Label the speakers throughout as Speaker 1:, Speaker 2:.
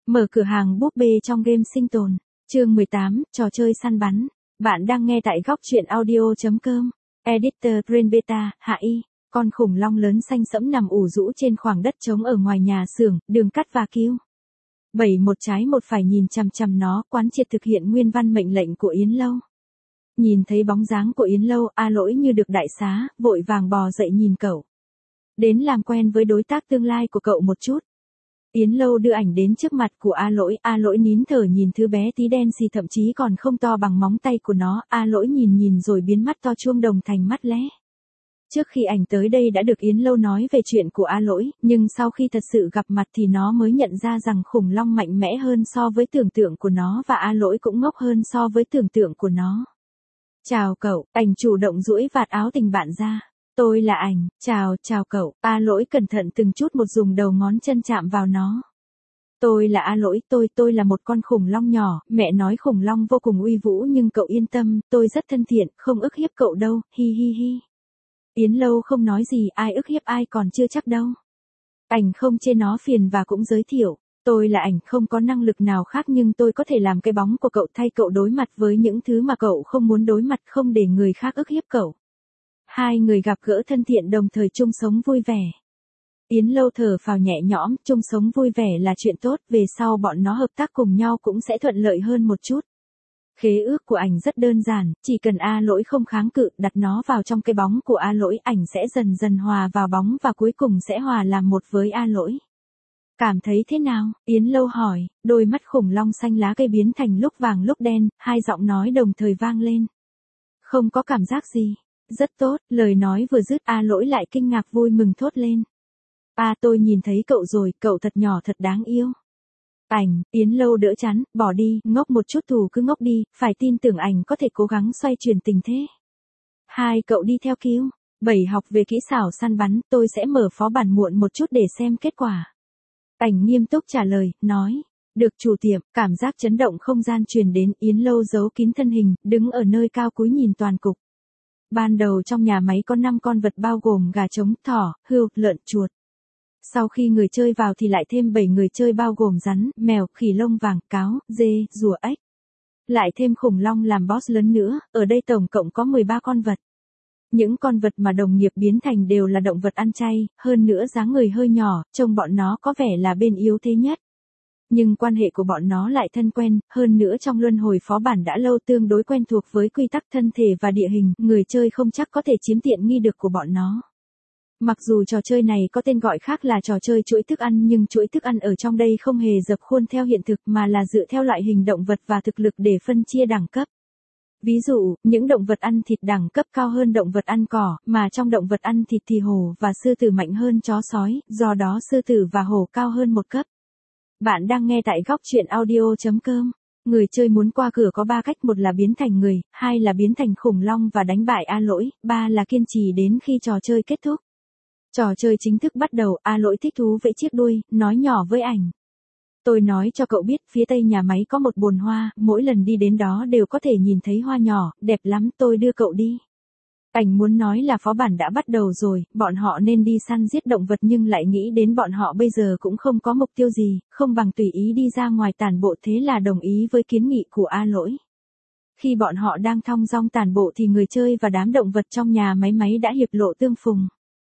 Speaker 1: Mở cửa hàng búp bê trong game sinh tồn. Chương 18, trò chơi săn bắn. Bạn đang nghe tại góc truyện audio.com. Editor Brain Beta, Hạ Y. Con khủng long lớn xanh sẫm nằm ủ rũ trên khoảng đất trống ở ngoài nhà xưởng, đường cắt và cứu. 7 một trái một phải nhìn chằm chằm nó, quán triệt thực hiện nguyên văn mệnh lệnh của Yến Lâu. Nhìn thấy bóng dáng của Yến Lâu, A Lỗi như được đại xá, vội vàng bò dậy nhìn cậu. Đến làm quen với đối tác tương lai của cậu một chút. Yến Lâu đưa ảnh đến trước mặt của A Lỗi nín thở nhìn thứ bé tí đen xì thậm chí còn không to bằng móng tay của nó, A Lỗi nhìn rồi biến mắt to chuông đồng thành mắt lé. Trước khi ảnh tới đây đã được Yến Lâu nói về chuyện của A Lỗi, nhưng sau khi thật sự gặp mặt thì nó mới nhận ra rằng khủng long mạnh mẽ hơn so với tưởng tượng của nó và A Lỗi cũng ngốc hơn so với tưởng tượng của nó. Chào cậu, ảnh chủ động duỗi vạt áo tình bạn ra. Tôi là ảnh, chào cậu, A Lỗi cẩn thận từng chút một dùng đầu ngón chân chạm vào nó. Tôi là A Lỗi, tôi là một con khủng long nhỏ, mẹ nói khủng long vô cùng uy vũ nhưng cậu yên tâm, tôi rất thân thiện, không ức hiếp cậu đâu, hi hi hi. Yến Lâu không nói gì, ai ức hiếp ai còn chưa chắc đâu. Ảnh không chê nó phiền và cũng giới thiệu, tôi là ảnh không có năng lực nào khác nhưng tôi có thể làm cái bóng của cậu thay cậu đối mặt với những thứ mà cậu không muốn đối mặt, không để người khác ức hiếp cậu. Hai người gặp gỡ thân thiện đồng thời chung sống vui vẻ. Yến Lâu thở phào nhẹ nhõm, chung sống vui vẻ là chuyện tốt, về sau bọn nó hợp tác cùng nhau cũng sẽ thuận lợi hơn một chút. Khế ước của ảnh rất đơn giản, chỉ cần A Lỗi không kháng cự, đặt nó vào trong cái bóng của A Lỗi, ảnh sẽ dần dần hòa vào bóng và cuối cùng sẽ hòa làm một với A Lỗi. Cảm thấy thế nào? Yến Lâu hỏi, đôi mắt khủng long xanh lá cây biến thành lúc vàng lúc đen, hai giọng nói đồng thời vang lên. Không có cảm giác gì. Rất tốt, lời nói vừa dứt A Lỗi lại kinh ngạc vui mừng thốt lên. Tôi nhìn thấy cậu rồi, cậu thật nhỏ thật đáng yêu. Ảnh, Yến Lâu đỡ chắn, bỏ đi, ngốc một chút thù cứ ngốc đi, phải tin tưởng ảnh có thể cố gắng xoay chuyển tình thế. Hai cậu đi theo cứu. 7 học về kỹ xảo săn bắn, tôi sẽ mở phó bản muộn một chút để xem kết quả. Ảnh nghiêm túc trả lời, nói. Được chủ tiệm, cảm giác chấn động không gian truyền đến, Yến Lâu giấu kín thân hình, đứng ở nơi cao cúi nhìn toàn cục. Ban đầu trong nhà máy có 5 con vật bao gồm gà trống, thỏ, hươu, lợn, chuột. Sau khi người chơi vào thì lại thêm 7 người chơi bao gồm rắn, mèo, khỉ lông vàng, cáo, dê, rùa ếch. Lại thêm khủng long làm boss lớn nữa, ở đây tổng cộng có 13 con vật. Những con vật mà đồng nghiệp biến thành đều là động vật ăn chay, hơn nữa dáng người hơi nhỏ, trông bọn nó có vẻ là bên yếu thế nhất. Nhưng quan hệ của bọn nó lại thân quen, hơn nữa trong luân hồi phó bản đã lâu tương đối quen thuộc với quy tắc thân thể và địa hình, người chơi không chắc có thể chiếm tiện nghi được của bọn nó. Mặc dù trò chơi này có tên gọi khác là trò chơi chuỗi thức ăn nhưng chuỗi thức ăn ở trong đây không hề dập khuôn theo hiện thực mà là dựa theo loại hình động vật và thực lực để phân chia đẳng cấp. Ví dụ, những động vật ăn thịt đẳng cấp cao hơn động vật ăn cỏ, mà trong động vật ăn thịt thì hổ và sư tử mạnh hơn chó sói, do đó sư tử và hổ cao hơn một cấp. Bạn đang nghe tại góc truyện audio.com. Người chơi muốn qua cửa có 3 cách, một là biến thành người, 2 là biến thành khủng long và đánh bại A Lỗi, 3 là kiên trì đến khi trò chơi kết thúc. Trò chơi chính thức bắt đầu, A Lỗi thích thú vẫy chiếc đuôi, nói nhỏ với ảnh. Tôi nói cho cậu biết, phía tây nhà máy có một bồn hoa, mỗi lần đi đến đó đều có thể nhìn thấy hoa nhỏ, đẹp lắm, tôi đưa cậu đi. Ảnh muốn nói là phó bản đã bắt đầu rồi, bọn họ nên đi săn giết động vật nhưng lại nghĩ đến bọn họ bây giờ cũng không có mục tiêu gì, không bằng tùy ý đi ra ngoài tản bộ, thế là đồng ý với kiến nghị của A Lỗi. Khi bọn họ đang thong dong tản bộ thì người chơi và đám động vật trong nhà máy đã hiệp lộ tương phùng.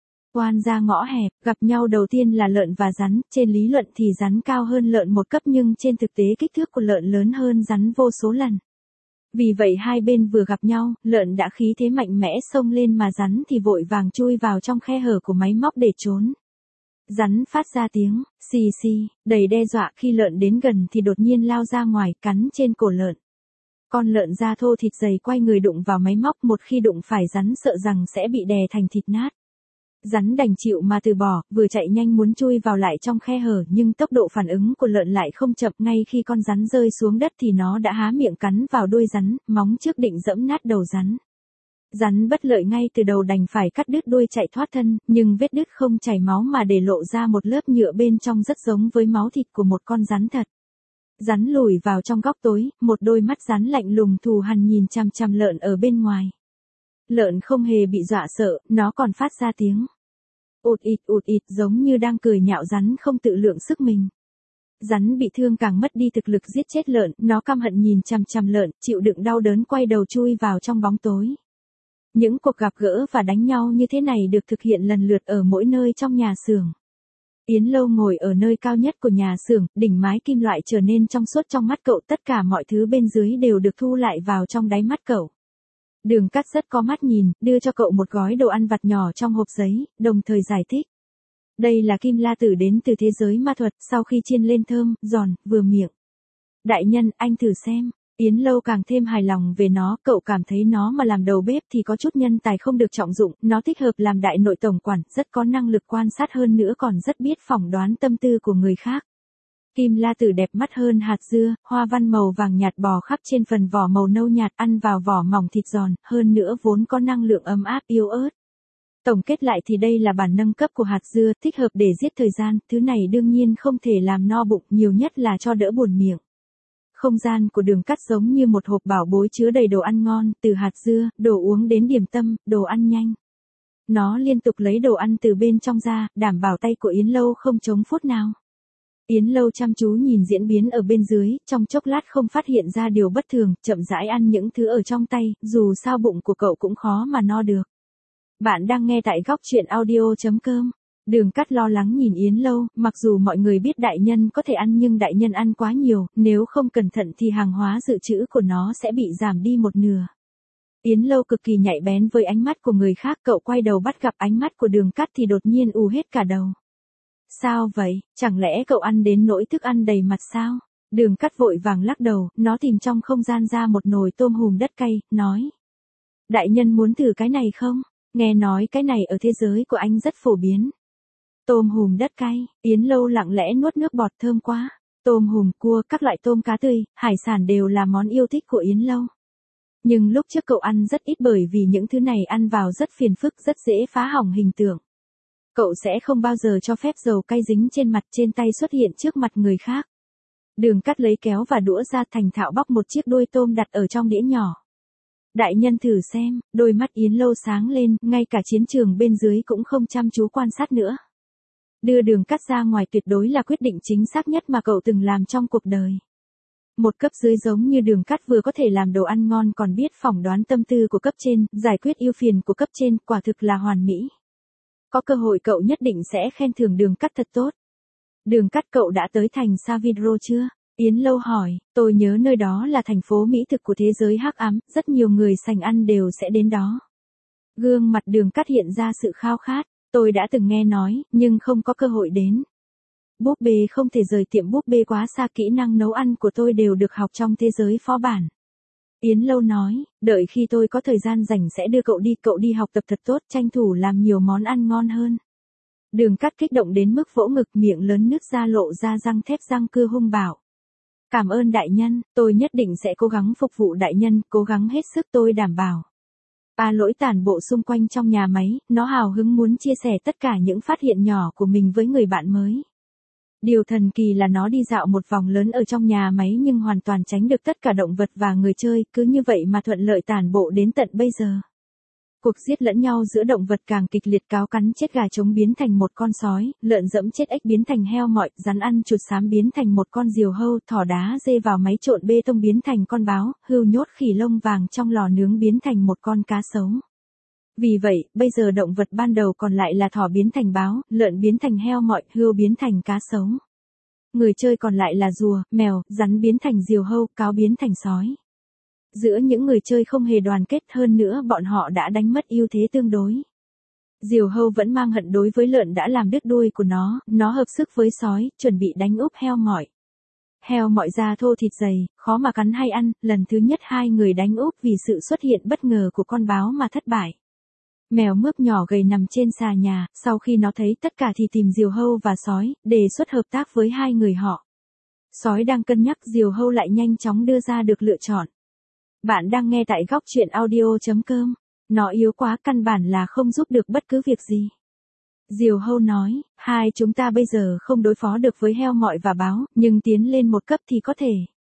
Speaker 1: Oan ra ngõ hẹp, gặp nhau đầu tiên là lợn và rắn, trên lý luận thì rắn cao hơn lợn một cấp nhưng trên thực tế kích thước của lợn lớn hơn rắn vô số lần. Vì vậy hai bên vừa gặp nhau, lợn đã khí thế mạnh mẽ xông lên mà rắn thì vội vàng chui vào trong khe hở của máy móc để trốn. Rắn phát ra tiếng, xì xì, đầy đe dọa, khi lợn đến gần thì đột nhiên lao ra ngoài, cắn trên cổ lợn. Con lợn da thô thịt dày quay người đụng vào máy móc, một khi đụng phải rắn sợ rằng sẽ bị đè thành thịt nát. Rắn đành chịu mà từ bỏ, vừa chạy nhanh muốn chui vào lại trong khe hở nhưng tốc độ phản ứng của lợn lại không chậm, ngay khi con rắn rơi xuống đất thì nó đã há miệng cắn vào đuôi rắn, móng trước định giẫm nát đầu rắn. Rắn bất lợi ngay từ đầu đành phải cắt đứt đuôi chạy thoát thân, nhưng vết đứt không chảy máu mà để lộ ra một lớp nhựa bên trong rất giống với máu thịt của một con rắn thật. Rắn lùi vào trong góc tối, một đôi mắt rắn lạnh lùng thù hằn nhìn chằm chằm lợn ở bên ngoài. Lợn không hề bị dọa sợ, nó còn phát ra tiếng ụt ịt giống như đang cười nhạo rắn không tự lượng sức mình. Rắn bị thương càng mất đi thực lực giết chết lợn, nó căm hận nhìn chằm chằm lợn, chịu đựng đau đớn quay đầu chui vào trong bóng tối. Những cuộc gặp gỡ và đánh nhau như thế này được thực hiện lần lượt ở mỗi nơi trong nhà xưởng. Yến Lâu ngồi ở nơi cao nhất của nhà xưởng, đỉnh mái kim loại trở nên trong suốt trong mắt cậu, tất cả mọi thứ bên dưới đều được thu lại vào trong đáy mắt cậu. Đường Cát rất có mắt nhìn, đưa cho cậu một gói đồ ăn vặt nhỏ trong hộp giấy, đồng thời giải thích. Đây là kim la tử đến từ thế giới ma thuật, sau khi chiên lên thơm, giòn, vừa miệng. Đại nhân, anh thử xem. Yến Lâu càng thêm hài lòng về nó, cậu cảm thấy nó mà làm đầu bếp thì có chút nhân tài không được trọng dụng, nó thích hợp làm đại nội tổng quản, rất có năng lực quan sát hơn nữa còn rất biết phỏng đoán tâm tư của người khác. Kim la tử đẹp mắt hơn hạt dưa, hoa văn màu vàng nhạt bò khắp trên phần vỏ màu nâu nhạt, ăn vào vỏ mỏng thịt giòn, hơn nữa vốn có năng lượng ấm áp yếu ớt. Tổng kết lại thì đây là bản nâng cấp của hạt dưa, thích hợp để giết thời gian, thứ này đương nhiên không thể làm no bụng, nhiều nhất là cho đỡ buồn miệng. Không gian của Đường Cát giống như một hộp bảo bối chứa đầy đồ ăn ngon, từ hạt dưa, đồ uống đến điểm tâm, đồ ăn nhanh. Nó liên tục lấy đồ ăn từ bên trong ra, đảm bảo tay của Yến Lâu không trống phút nào. Yến Lâu chăm chú nhìn diễn biến ở bên dưới, trong chốc lát không phát hiện ra điều bất thường, chậm rãi ăn những thứ ở trong tay, dù sao bụng của cậu cũng khó mà no được. Bạn đang nghe tại góc truyện audio.com. Đường Cát lo lắng nhìn Yến Lâu, mặc dù mọi người biết đại nhân có thể ăn nhưng đại nhân ăn quá nhiều, nếu không cẩn thận thì hàng hóa dự trữ của nó sẽ bị giảm đi một nửa. Yến Lâu cực kỳ nhạy bén với ánh mắt của người khác, cậu quay đầu bắt gặp ánh mắt của Đường Cát thì đột nhiên ù hết cả đầu. Sao vậy, chẳng lẽ cậu ăn đến nỗi thức ăn đầy mặt sao? Đường Cát vội vàng lắc đầu, nó tìm trong không gian ra một nồi tôm hùm đất cay, nói. Đại nhân muốn thử cái này không? Nghe nói cái này ở thế giới của anh rất phổ biến. Tôm hùm đất cay, Yến Lâu lặng lẽ nuốt nước bọt, thơm quá. Tôm hùm, cua, các loại tôm cá tươi, hải sản đều là món yêu thích của Yến Lâu. Nhưng lúc trước cậu ăn rất ít bởi vì những thứ này ăn vào rất phiền phức, rất dễ phá hỏng hình tượng. Cậu sẽ không bao giờ cho phép dầu cay dính trên mặt trên tay xuất hiện trước mặt người khác. Đường Cát lấy kéo và đũa ra, thành thạo bóc một chiếc đuôi tôm đặt ở trong đĩa nhỏ. Đại nhân thử xem, đôi mắt Yến Lâu sáng lên, ngay cả chiến trường bên dưới cũng không chăm chú quan sát nữa. Đưa Đường Cát ra ngoài tuyệt đối là quyết định chính xác nhất mà cậu từng làm trong cuộc đời. Một cấp dưới giống như Đường Cát vừa có thể làm đồ ăn ngon còn biết phỏng đoán tâm tư của cấp trên, giải quyết ưu phiền của cấp trên, quả thực là hoàn mỹ. Có cơ hội cậu nhất định sẽ khen thưởng Đường Cát thật tốt. Đường Cát, cậu đã tới thành Savidro chưa? Yến Lâu hỏi, tôi nhớ nơi đó là thành phố mỹ thực của thế giới hắc ám, rất nhiều người sành ăn đều sẽ đến đó. Gương mặt Đường Cát hiện ra sự khao khát, tôi đã từng nghe nói, nhưng không có cơ hội đến. Búp bê không thể rời tiệm búp bê quá xa, kỹ năng nấu ăn của tôi đều được học trong thế giới phó bản. Yến Lâu nói, đợi khi tôi có thời gian rảnh sẽ đưa cậu đi học tập thật tốt, tranh thủ làm nhiều món ăn ngon hơn. Đường Cát kích động đến mức vỗ ngực, miệng lớn nứt ra, lộ ra răng thép răng cưa hung bảo. Cảm ơn đại nhân, tôi nhất định sẽ cố gắng phục vụ đại nhân, cố gắng hết sức tôi đảm bảo. Lỗi tản bộ xung quanh trong nhà máy, nó hào hứng muốn chia sẻ tất cả những phát hiện nhỏ của mình với người bạn mới. Điều thần kỳ là nó đi dạo một vòng lớn ở trong nhà máy nhưng hoàn toàn tránh được tất cả động vật và người chơi, cứ như vậy mà thuận lợi tản bộ đến tận bây giờ. Cuộc giết lẫn nhau giữa động vật càng kịch liệt, cáo cắn chết gà trống biến thành một con sói, lợn dẫm chết ếch biến thành heo mọi, rắn ăn chuột xám biến thành một con diều hâu, thỏ đá dê vào máy trộn bê tông biến thành con báo, hươu nhốt khỉ lông vàng trong lò nướng biến thành một con cá sấu. Vì vậy, bây giờ động vật ban đầu còn lại là thỏ biến thành báo, lợn biến thành heo mọi, hươu biến thành cá sấu. Người chơi còn lại là rùa, mèo, rắn biến thành diều hâu, cáo biến thành sói. Giữa những người chơi không hề đoàn kết, hơn nữa bọn họ đã đánh mất ưu thế tương đối. Diều hâu vẫn mang hận đối với lợn đã làm đứt đuôi của nó hợp sức với sói, chuẩn bị đánh úp heo mọi. Heo mọi da thô thịt dày, khó mà cắn hay ăn, lần thứ nhất hai người đánh úp vì sự xuất hiện bất ngờ của con báo mà thất bại. Mèo mướp nhỏ gầy nằm trên xà nhà, sau khi nó thấy tất cả thì tìm diều hâu và sói, đề xuất hợp tác với hai người họ. Sói đang cân nhắc, diều hâu lại nhanh chóng đưa ra được lựa chọn. Bạn đang nghe tại góc truyện audio.com. Nó yếu quá, căn bản là không giúp được bất cứ việc gì. Diều hâu nói, hai chúng ta bây giờ không đối phó được với heo mọi và báo, nhưng tiến lên một cấp thì có thể.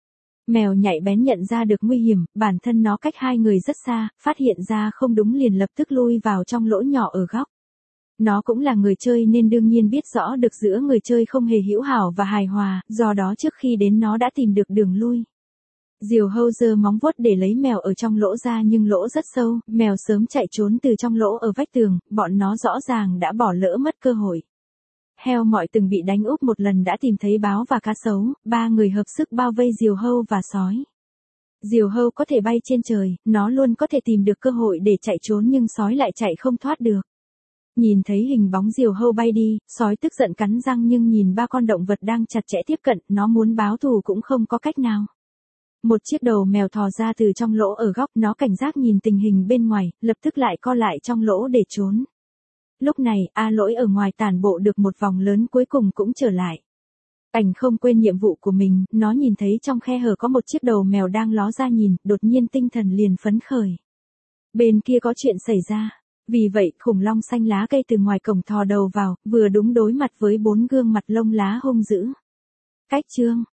Speaker 1: Mèo nhạy bén nhận ra được nguy hiểm, bản thân nó cách hai người rất xa, phát hiện ra không đúng liền lập tức lui vào trong lỗ nhỏ ở góc. Nó cũng là người chơi nên đương nhiên biết rõ được giữa người chơi không hề hữu hảo và hài hòa, do đó trước khi đến nó đã tìm được đường lui. Diều hâu giơ móng vuốt để lấy mèo ở trong lỗ ra nhưng lỗ rất sâu, mèo sớm chạy trốn từ trong lỗ ở vách tường, bọn nó rõ ràng đã bỏ lỡ mất cơ hội. Heo mọi từng bị đánh úp một lần đã tìm thấy báo và cá sấu, ba người hợp sức bao vây diều hâu và sói. Diều hâu có thể bay trên trời, nó luôn có thể tìm được cơ hội để chạy trốn nhưng sói lại chạy không thoát được. Nhìn thấy hình bóng diều hâu bay đi, sói tức giận cắn răng nhưng nhìn ba con động vật đang chặt chẽ tiếp cận, nó muốn báo thù cũng không có cách nào. Một chiếc đầu mèo thò ra từ trong lỗ ở góc, nó cảnh giác nhìn tình hình bên ngoài, lập tức lại co lại trong lỗ để trốn. Lúc này, A Lỗi ở ngoài tản bộ được một vòng lớn cuối cùng cũng trở lại. Ảnh không quên nhiệm vụ của mình, nó nhìn thấy trong khe hở có một chiếc đầu mèo đang ló ra nhìn, đột nhiên tinh thần liền phấn khởi. Bên kia có chuyện xảy ra. Vì vậy, khủng long xanh lá cây từ ngoài cổng thò đầu vào, vừa đúng đối mặt với 4 gương mặt lông lá hung dữ. Cách chương